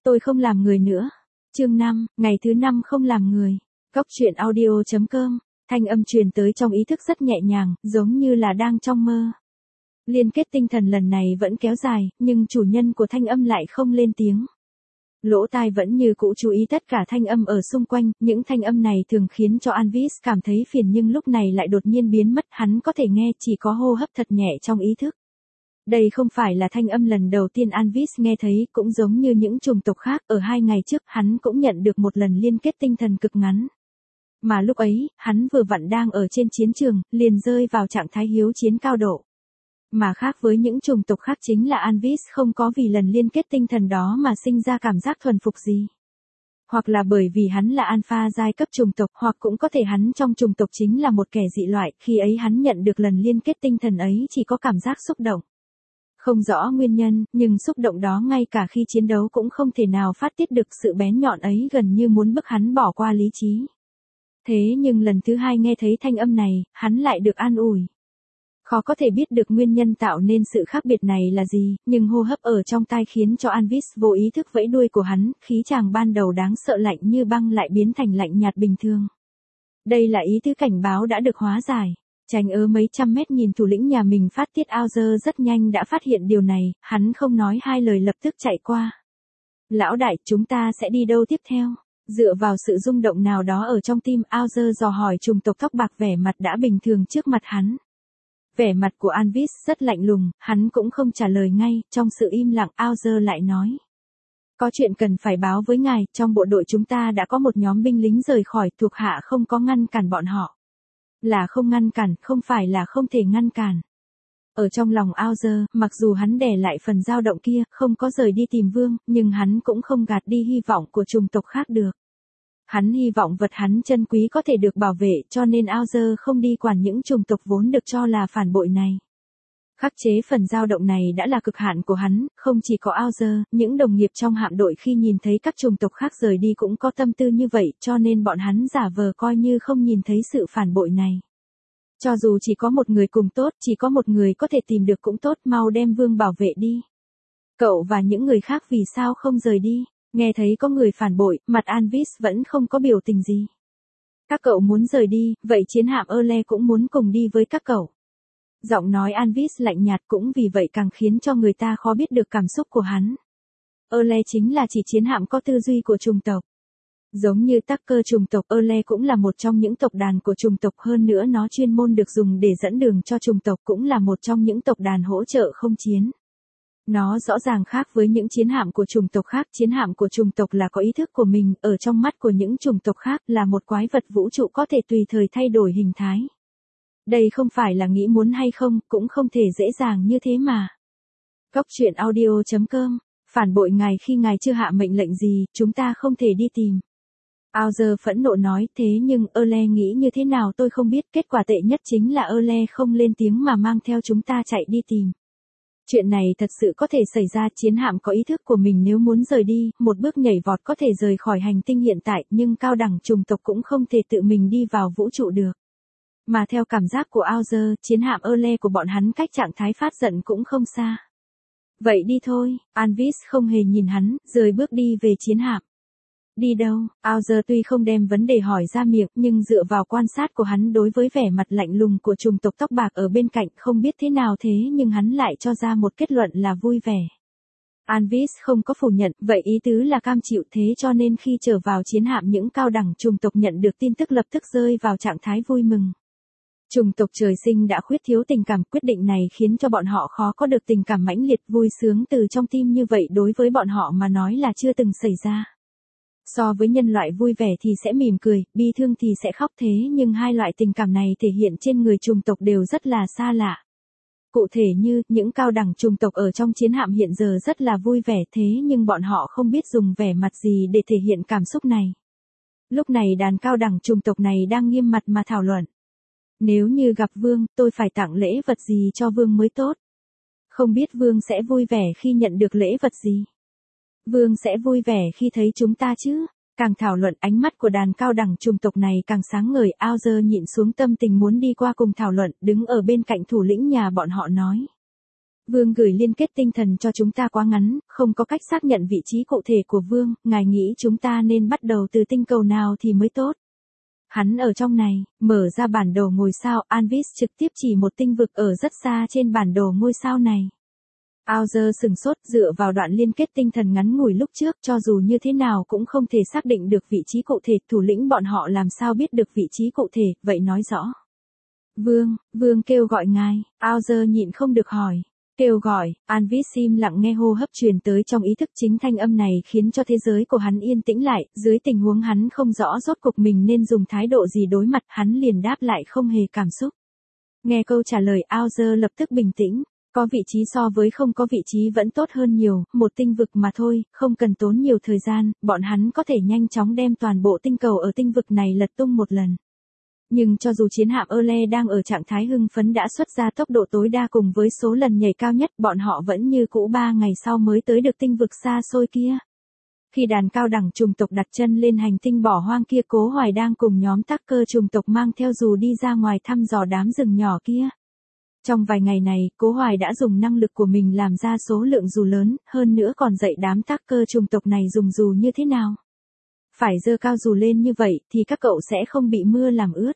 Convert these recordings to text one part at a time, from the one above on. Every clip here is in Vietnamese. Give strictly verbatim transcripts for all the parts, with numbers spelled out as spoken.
Tôi không làm người nữa. Chương năm, ngày thứ năm không làm người. Góc truyện audio chấm com. Thanh âm truyền tới trong ý thức rất nhẹ nhàng, giống như là đang trong mơ. Liên kết tinh thần lần này vẫn kéo dài, nhưng chủ nhân của thanh âm lại không lên tiếng. Lỗ tai vẫn như cũ chú ý tất cả thanh âm ở xung quanh, những thanh âm này thường khiến cho Anvis cảm thấy phiền nhưng lúc này lại đột nhiên biến mất, hắn có thể nghe chỉ có hô hấp thật nhẹ trong ý thức. Đây không phải là thanh âm lần đầu tiên Anvis nghe thấy, cũng giống như những chủng tộc khác, ở hai ngày trước hắn cũng nhận được một lần liên kết tinh thần cực ngắn. Mà lúc ấy, hắn vừa vặn đang ở trên chiến trường, liền rơi vào trạng thái hiếu chiến cao độ. Mà khác với những chủng tộc khác chính là Anvis không có vì lần liên kết tinh thần đó mà sinh ra cảm giác thuần phục gì. Hoặc là bởi vì hắn là alpha giai cấp chủng tộc, hoặc cũng có thể hắn trong chủng tộc chính là một kẻ dị loại, khi ấy hắn nhận được lần liên kết tinh thần ấy chỉ có cảm giác xúc động. Không rõ nguyên nhân, nhưng xúc động đó ngay cả khi chiến đấu cũng không thể nào phát tiết được, sự bén nhọn ấy gần như muốn bức hắn bỏ qua lý trí. Thế nhưng lần thứ hai nghe thấy thanh âm này, hắn lại được an ủi. Khó có thể biết được nguyên nhân tạo nên sự khác biệt này là gì, nhưng hô hấp ở trong tai khiến cho Anvis vô ý thức vẫy đuôi của hắn, khí chàng ban đầu đáng sợ lạnh như băng lại biến thành lạnh nhạt bình thường. Đây là ý tứ cảnh báo đã được hóa giải. Tránh ớ mấy trăm mét nhìn thủ lĩnh nhà mình phát tiết ao dơ rất nhanh đã phát hiện điều này, hắn không nói hai lời lập tức chạy qua. Lão đại, chúng ta sẽ đi đâu tiếp theo? Dựa vào sự rung động nào đó ở trong tim, ao dơ dò hỏi chủng tộc tóc bạc vẻ mặt đã bình thường trước mặt hắn. Vẻ mặt của Anvis rất lạnh lùng, hắn cũng không trả lời ngay, trong sự im lặng ao dơ lại nói. Có chuyện cần phải báo với ngài, trong bộ đội chúng ta đã có một nhóm binh lính rời khỏi, thuộc hạ không có ngăn cản bọn họ. Là không ngăn cản, không phải là không thể ngăn cản. Ở trong lòng ao dơ, mặc dù hắn đè lại phần dao động kia, không có rời đi tìm vương, nhưng hắn cũng không gạt đi hy vọng của chủng tộc khác được. Hắn hy vọng vật hắn chân quý có thể được bảo vệ, cho nên ao dơ không đi quản những chủng tộc vốn được cho là phản bội này. Khắc chế phần dao động này đã là cực hạn của hắn, không chỉ có ao dơ, những đồng nghiệp trong hạm đội khi nhìn thấy các chủng tộc khác rời đi cũng có tâm tư như vậy, cho nên bọn hắn giả vờ coi như không nhìn thấy sự phản bội này. Cho dù chỉ có một người cùng tốt, chỉ có một người có thể tìm được cũng tốt, mau đem vương bảo vệ đi. Cậu và những người khác vì sao không rời đi? Nghe thấy có người phản bội, mặt Anvis vẫn không có biểu tình gì. Các cậu muốn rời đi, vậy chiến hạm Erle cũng muốn cùng đi với các cậu. Giọng nói Anvis lạnh nhạt cũng vì vậy càng khiến cho người ta khó biết được cảm xúc của hắn. Erle chính là chỉ chiến hạm có tư duy của chủng tộc. Giống như Tucker chủng tộc, Erle cũng là một trong những tộc đàn của chủng tộc, hơn nữa nó chuyên môn được dùng để dẫn đường cho chủng tộc, cũng là một trong những tộc đàn hỗ trợ không chiến. Nó rõ ràng khác với những chiến hạm của chủng tộc khác, chiến hạm của chủng tộc là có ý thức của mình, ở trong mắt của những chủng tộc khác là một quái vật vũ trụ có thể tùy thời thay đổi hình thái. Đây không phải là nghĩ muốn hay không, cũng không thể dễ dàng như thế mà. Góc truyện audio chấm com. Phản bội ngài khi ngài chưa hạ mệnh lệnh gì, chúng ta không thể đi tìm. Ao dơ phẫn nộ nói, thế nhưng Erle nghĩ như thế nào tôi không biết, kết quả tệ nhất chính là Erle không lên tiếng mà mang theo chúng ta chạy đi tìm. Chuyện này thật sự có thể xảy ra, chiến hạm có ý thức của mình, nếu muốn rời đi, một bước nhảy vọt có thể rời khỏi hành tinh hiện tại, nhưng cao đẳng chủng tộc cũng không thể tự mình đi vào vũ trụ được. Mà theo cảm giác của ao dơ, chiến hạm Erle của bọn hắn cách trạng thái phát giận cũng không xa. Vậy đi thôi, Anvis không hề nhìn hắn, rời bước đi về chiến hạm. Đi đâu? Ao dơ tuy không đem vấn đề hỏi ra miệng, nhưng dựa vào quan sát của hắn đối với vẻ mặt lạnh lùng của chủng tộc tóc bạc ở bên cạnh, không biết thế nào thế nhưng hắn lại cho ra một kết luận là vui vẻ. Anvis không có phủ nhận, vậy ý tứ là cam chịu, thế cho nên khi trở vào chiến hạm những cao đẳng chủng tộc nhận được tin tức lập tức rơi vào trạng thái vui mừng. Chủng tộc trời sinh đã khuyết thiếu tình cảm, quyết định này khiến cho bọn họ khó có được tình cảm mãnh liệt vui sướng từ trong tim như vậy, đối với bọn họ mà nói là chưa từng xảy ra. So với nhân loại vui vẻ thì sẽ mỉm cười, bi thương thì sẽ khóc, thế nhưng hai loại tình cảm này thể hiện trên người chủng tộc đều rất là xa lạ. Cụ thể như, những cao đẳng chủng tộc ở trong chiến hạm hiện giờ rất là vui vẻ, thế nhưng bọn họ không biết dùng vẻ mặt gì để thể hiện cảm xúc này. Lúc này đàn cao đẳng chủng tộc này đang nghiêm mặt mà thảo luận. Nếu như gặp vương, tôi phải tặng lễ vật gì cho vương mới tốt? Không biết vương sẽ vui vẻ khi nhận được lễ vật gì? Vương sẽ vui vẻ khi thấy chúng ta chứ? Càng thảo luận, ánh mắt của đàn cao đẳng chủng tộc này càng sáng ngời. Ao dơ nhịn xuống tâm tình muốn đi qua cùng thảo luận, đứng ở bên cạnh thủ lĩnh nhà bọn họ nói. Vương gửi liên kết tinh thần cho chúng ta quá ngắn, không có cách xác nhận vị trí cụ thể của Vương, ngài nghĩ chúng ta nên bắt đầu từ tinh cầu nào thì mới tốt. Hắn ở trong này, mở ra bản đồ ngôi sao, Anvis trực tiếp chỉ một tinh vực ở rất xa trên bản đồ ngôi sao này. Auger sừng sốt, dựa vào đoạn liên kết tinh thần ngắn ngủi lúc trước, cho dù như thế nào cũng không thể xác định được vị trí cụ thể, thủ lĩnh bọn họ làm sao biết được vị trí cụ thể, vậy nói rõ. Vương, Vương kêu gọi ngài, Auger nhịn không được hỏi. Kêu gọi, Anvis im lặng nghe hô hấp truyền tới trong ý thức, chính thanh âm này khiến cho thế giới của hắn yên tĩnh lại, dưới tình huống hắn không rõ rốt cuộc mình nên dùng thái độ gì đối mặt, hắn liền đáp lại không hề cảm xúc. Nghe câu trả lời, Auger lập tức bình tĩnh, có vị trí so với không có vị trí vẫn tốt hơn nhiều, một tinh vực mà thôi, không cần tốn nhiều thời gian, bọn hắn có thể nhanh chóng đem toàn bộ tinh cầu ở tinh vực này lật tung một lần. Nhưng cho dù chiến hạm Erle đang ở trạng thái hưng phấn đã xuất ra tốc độ tối đa cùng với số lần nhảy cao nhất, bọn họ vẫn như cũ ba ngày sau mới tới được tinh vực xa xôi kia. Khi đàn cao đẳng chủng tộc đặt chân lên hành tinh bỏ hoang kia, Cố Hoài đang cùng nhóm tác cơ chủng tộc mang theo dù đi ra ngoài thăm dò đám rừng nhỏ kia. Trong vài ngày này, Cố Hoài đã dùng năng lực của mình làm ra số lượng dù lớn, hơn nữa còn dạy đám tác cơ chủng tộc này dùng dù như thế nào. Phải giơ cao dù lên như vậy thì các cậu sẽ không bị mưa làm ướt.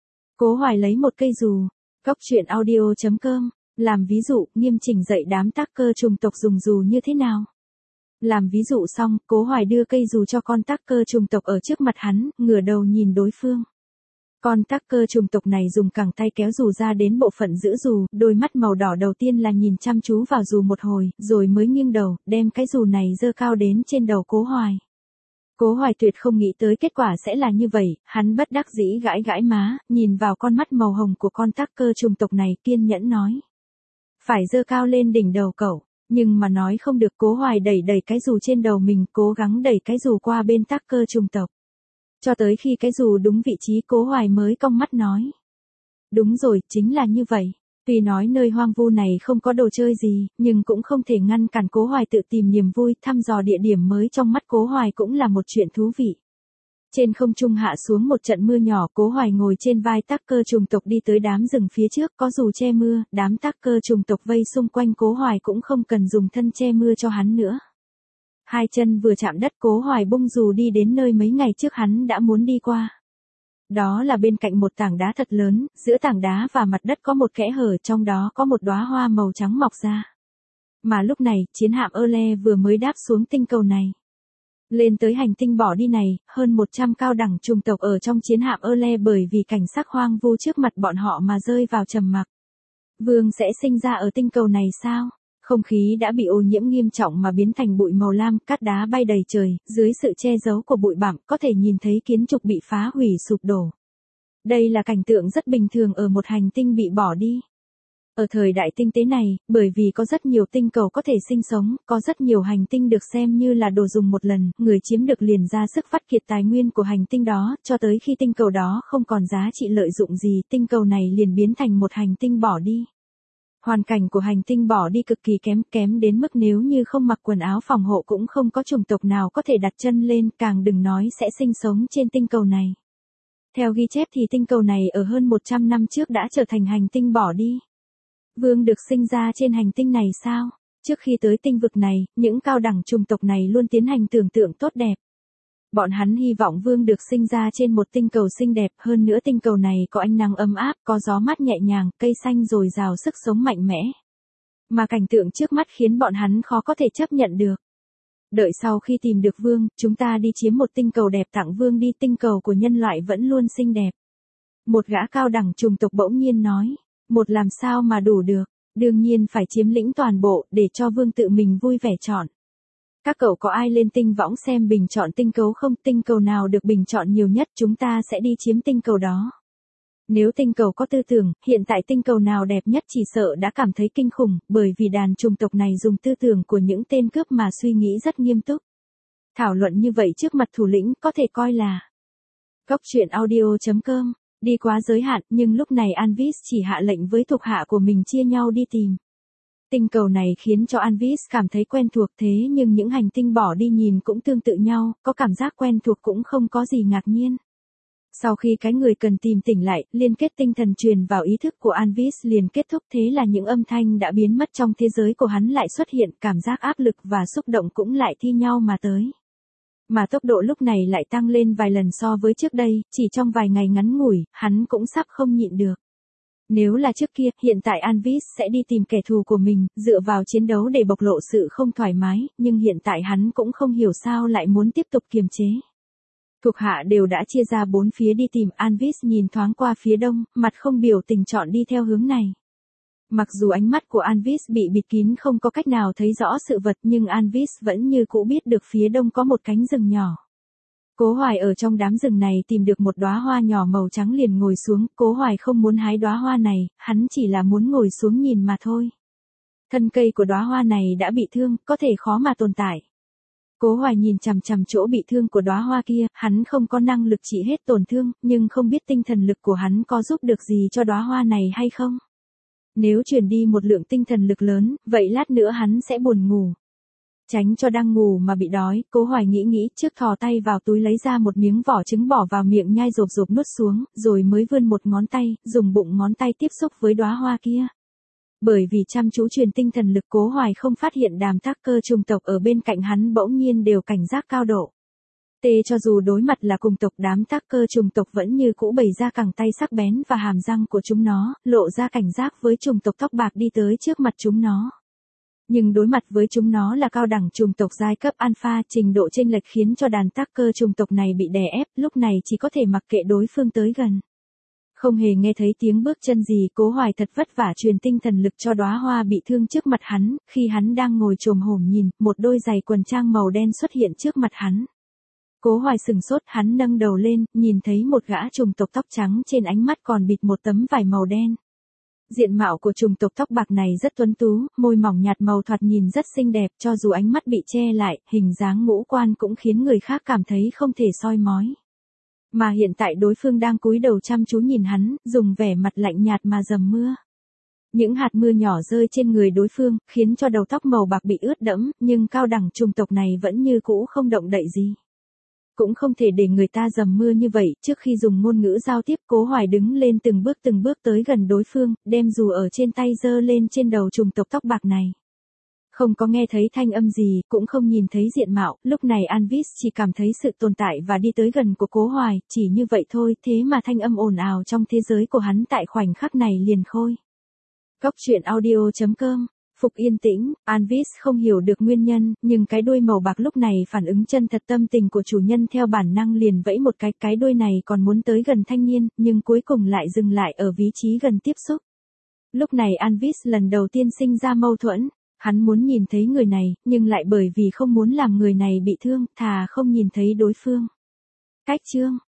Cố Hoài lấy một cây dù, góc truyện audio chấm com, làm ví dụ, nghiêm chỉnh dạy đám tác cơ chủng tộc dùng dù như thế nào. Làm ví dụ xong, Cố Hoài đưa cây dù cho con tác cơ chủng tộc ở trước mặt hắn, ngửa đầu nhìn đối phương. Con tác cơ chủng tộc này dùng cẳng tay kéo dù ra đến bộ phận giữ dù, đôi mắt màu đỏ đầu tiên là nhìn chăm chú vào dù một hồi, rồi mới nghiêng đầu, đem cái dù này giơ cao đến trên đầu Cố Hoài. Cố Hoài tuyệt không nghĩ tới kết quả sẽ là như vậy, hắn bất đắc dĩ gãi gãi má, nhìn vào con mắt màu hồng của con tác cơ chủng tộc này, kiên nhẫn nói. Phải giơ cao lên đỉnh đầu cậu, nhưng mà nói không được. Cố Hoài đẩy đẩy cái dù trên đầu mình, cố gắng đẩy cái dù qua bên tác cơ chủng tộc. Cho tới khi cái dù đúng vị trí, Cố Hoài mới cong mắt nói. Đúng rồi, chính là như vậy. Tuy nói nơi hoang vu này không có đồ chơi gì, nhưng cũng không thể ngăn cản Cố Hoài tự tìm niềm vui, thăm dò địa điểm mới trong mắt Cố Hoài cũng là một chuyện thú vị. Trên không trung hạ xuống một trận mưa nhỏ, Cố Hoài ngồi trên vai tác cơ chủng tộc đi tới đám rừng phía trước, có dù che mưa, đám tác cơ chủng tộc vây xung quanh Cố Hoài cũng không cần dùng thân che mưa cho hắn nữa. Hai chân vừa chạm đất, Cố Hoài bung dù đi đến nơi mấy ngày trước hắn đã muốn đi qua. Đó là bên cạnh một tảng đá thật lớn, giữa tảng đá và mặt đất có một kẽ hở, trong đó có một đóa hoa màu trắng mọc ra. Mà lúc này, chiến hạm Erle vừa mới đáp xuống tinh cầu này. Lên tới hành tinh bỏ đi này, hơn một trăm cao đẳng chủng tộc ở trong chiến hạm Erle bởi vì cảnh sắc hoang vu trước mặt bọn họ mà rơi vào trầm mặc. Vương sẽ sinh ra ở tinh cầu này sao? Không khí đã bị ô nhiễm nghiêm trọng mà biến thành bụi màu lam, cát đá bay đầy trời, dưới sự che giấu của bụi bặm có thể nhìn thấy kiến trúc bị phá hủy sụp đổ. Đây là cảnh tượng rất bình thường ở một hành tinh bị bỏ đi. Ở thời đại tinh tế này, bởi vì có rất nhiều tinh cầu có thể sinh sống, có rất nhiều hành tinh được xem như là đồ dùng một lần, người chiếm được liền ra sức vắt kiệt tài nguyên của hành tinh đó, cho tới khi tinh cầu đó không còn giá trị lợi dụng gì, tinh cầu này liền biến thành một hành tinh bỏ đi. Hoàn cảnh của hành tinh bỏ đi cực kỳ kém, kém đến mức nếu như không mặc quần áo phòng hộ cũng không có chủng tộc nào có thể đặt chân lên, càng đừng nói sẽ sinh sống trên tinh cầu này. Theo ghi chép thì tinh cầu này ở hơn một trăm năm trước đã trở thành hành tinh bỏ đi. Vương được sinh ra trên hành tinh này sao? Trước khi tới tinh vực này, những cao đẳng chủng tộc này luôn tiến hành tưởng tượng tốt đẹp. Bọn hắn hy vọng Vương được sinh ra trên một tinh cầu xinh đẹp, hơn nữa tinh cầu này có ánh nắng ấm áp, có gió mát nhẹ nhàng, cây xanh dồi dào sức sống mạnh mẽ. Mà cảnh tượng trước mắt khiến bọn hắn khó có thể chấp nhận được. Đợi sau khi tìm được Vương, chúng ta đi chiếm một tinh cầu đẹp tặng Vương đi, tinh cầu của nhân loại vẫn luôn xinh đẹp. Một gã cao đẳng chủng tộc bỗng nhiên nói, một làm sao mà đủ được, đương nhiên phải chiếm lĩnh toàn bộ, để cho Vương tự mình vui vẻ chọn. Các cậu có ai lên tinh võng xem bình chọn tinh cầu không? Tinh cầu nào được bình chọn nhiều nhất chúng ta sẽ đi chiếm tinh cầu đó. Nếu tinh cầu có tư tưởng, hiện tại tinh cầu nào đẹp nhất chỉ sợ đã cảm thấy kinh khủng, bởi vì đàn chủng tộc này dùng tư tưởng của những tên cướp mà suy nghĩ rất nghiêm túc. Thảo luận như vậy trước mặt thủ lĩnh có thể coi là góc truyện audio chấm com, đi quá giới hạn, nhưng lúc này Anvis chỉ hạ lệnh với thuộc hạ của mình chia nhau đi tìm. Tinh cầu này khiến cho Anvis cảm thấy quen thuộc, thế nhưng những hành tinh bỏ đi nhìn cũng tương tự nhau, có cảm giác quen thuộc cũng không có gì ngạc nhiên. Sau khi cái người cần tìm tỉnh lại, liên kết tinh thần truyền vào ý thức của Anvis liền kết thúc, thế là những âm thanh đã biến mất trong thế giới của hắn lại xuất hiện, cảm giác áp lực và xúc động cũng lại thi nhau mà tới. Mà tốc độ lúc này lại tăng lên vài lần so với trước đây, chỉ trong vài ngày ngắn ngủi, hắn cũng sắp không nhịn được. Nếu là trước kia, hiện tại Anvis sẽ đi tìm kẻ thù của mình, dựa vào chiến đấu để bộc lộ sự không thoải mái, nhưng hiện tại hắn cũng không hiểu sao lại muốn tiếp tục kiềm chế. Thuộc hạ đều đã chia ra bốn phía đi tìm, Anvis nhìn thoáng qua phía đông, mặt không biểu tình chọn đi theo hướng này. Mặc dù ánh mắt của Anvis bị bịt kín không có cách nào thấy rõ sự vật, nhưng Anvis vẫn như cũ biết được phía đông có một cánh rừng nhỏ. Cố Hoài ở trong đám rừng này tìm được một đóa hoa nhỏ màu trắng liền ngồi xuống, Cố Hoài không muốn hái đóa hoa này, hắn chỉ là muốn ngồi xuống nhìn mà thôi. Thân cây của đóa hoa này đã bị thương, có thể khó mà tồn tại. Cố Hoài nhìn chằm chằm chỗ bị thương của đóa hoa kia, hắn không có năng lực trị hết tổn thương, nhưng không biết tinh thần lực của hắn có giúp được gì cho đóa hoa này hay không. Nếu truyền đi một lượng tinh thần lực lớn, vậy lát nữa hắn sẽ buồn ngủ. Tránh cho đang ngủ mà bị đói, Cố Hoài nghĩ nghĩ, trước thò tay vào túi lấy ra một miếng vỏ trứng bỏ vào miệng nhai rộp rộp nuốt xuống, rồi mới vươn một ngón tay, dùng bụng ngón tay tiếp xúc với đóa hoa kia. Bởi vì chăm chú truyền tinh thần lực, Cố Hoài không phát hiện đám tác cơ trùng tộc ở bên cạnh hắn bỗng nhiên đều cảnh giác cao độ. Tê cho dù đối mặt là cùng tộc, đám tác cơ trùng tộc vẫn như cũ bày ra cẳng tay sắc bén và hàm răng của chúng nó, lộ ra cảnh giác với trùng tộc tóc bạc đi tới trước mặt chúng nó. Nhưng đối mặt với chúng nó là cao đẳng trùng tộc giai cấp alpha, trình độ chênh lệch khiến cho đàn tác cơ trùng tộc này bị đè ép, lúc này chỉ có thể mặc kệ đối phương tới gần. Không hề nghe thấy tiếng bước chân gì, Cố Hoài thật vất vả truyền tinh thần lực cho đóa hoa bị thương trước mặt hắn, khi hắn đang ngồi chồm hổm nhìn, một đôi giày quần trang màu đen xuất hiện trước mặt hắn. Cố Hoài sừng sốt, hắn nâng đầu lên, nhìn thấy một gã trùng tộc tóc trắng trên ánh mắt còn bịt một tấm vải màu đen. Diện mạo của trùng tộc tóc bạc này rất tuấn tú, môi mỏng nhạt màu thoạt nhìn rất xinh đẹp, cho dù ánh mắt bị che lại, hình dáng ngũ quan cũng khiến người khác cảm thấy không thể soi mói. Mà hiện tại đối phương đang cúi đầu chăm chú nhìn hắn, dùng vẻ mặt lạnh nhạt mà dầm mưa. Những hạt mưa nhỏ rơi trên người đối phương, khiến cho đầu tóc màu bạc bị ướt đẫm, nhưng cao đẳng trùng tộc này vẫn như cũ không động đậy gì. Cũng không thể để người ta dầm mưa như vậy, trước khi dùng ngôn ngữ giao tiếp, Cố Hoài đứng lên từng bước từng bước tới gần đối phương, đem dù ở trên tay giơ lên trên đầu trùng tộc tóc bạc này. Không có nghe thấy thanh âm gì, cũng không nhìn thấy diện mạo, lúc này Anvis chỉ cảm thấy sự tồn tại và đi tới gần của Cố Hoài, chỉ như vậy thôi, thế mà thanh âm ồn ào trong thế giới của hắn tại khoảnh khắc này liền khôi. Cóc truyện audio chấm com. Phục yên tĩnh, Anvis không hiểu được nguyên nhân, nhưng cái đuôi màu bạc lúc này phản ứng chân thật tâm tình của chủ nhân, theo bản năng liền vẫy một cái, cái đuôi này còn muốn tới gần thanh niên, nhưng cuối cùng lại dừng lại ở vị trí gần tiếp xúc. Lúc này Anvis lần đầu tiên sinh ra mâu thuẫn, hắn muốn nhìn thấy người này, nhưng lại bởi vì không muốn làm người này bị thương, thà không nhìn thấy đối phương. Cách chương